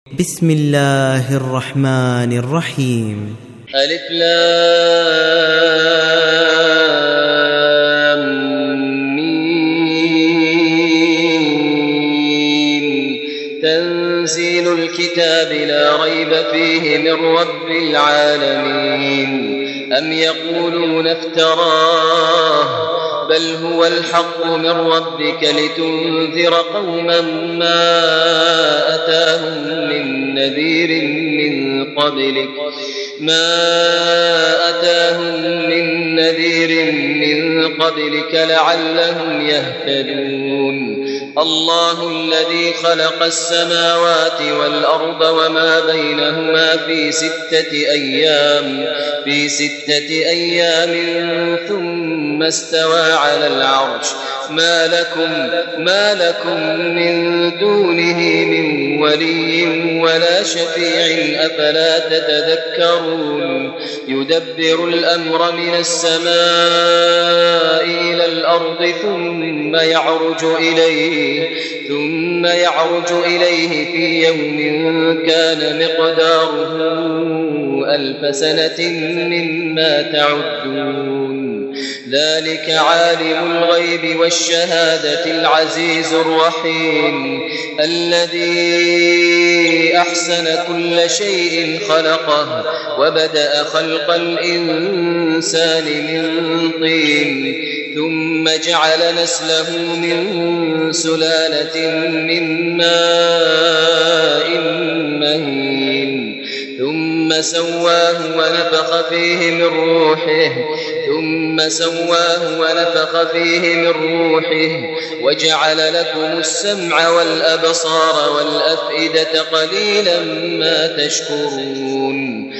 بسم الله الرحمن الرحيم. ألف لام ميم. تنزيل الكتاب لا ريب فيه من رب العالمين. أم يقولون افتراه بل هو الحق من ربك لتنذر قوما ما أتاهم من نذير من قبلك لعلهم يهتدون. الله الذي خلق السماوات والأرض وما بينهما في ستة أيام ثم استوى على العرش. ما لكم من دونه من ولي ولا شفيع أفلا تتذكرون. يدبر الأمر من السماء إلى الأرض ثم يعرج إليه في يوم كان مقداره 1000 سنة مما تعدون. ذلك عالم الغيب والشهادة العزيز الرحيم الذي أحسن كل شيء خلقه وبدأ خلق الإنسان من طين ثم جعل نسله من سلالة من ماء مهين ثم سواه ونفخ فيه من روحه وجعل لكم السمع والأبصار والأفئدة قليلا ما تشكرون.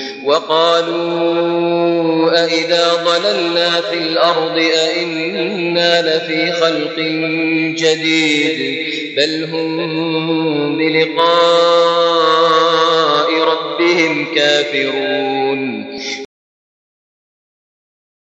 وقالوا أإذا ضللنا في الأرض أإنا لفي خلق جديد بل هم بلقاء ربهم كافرون.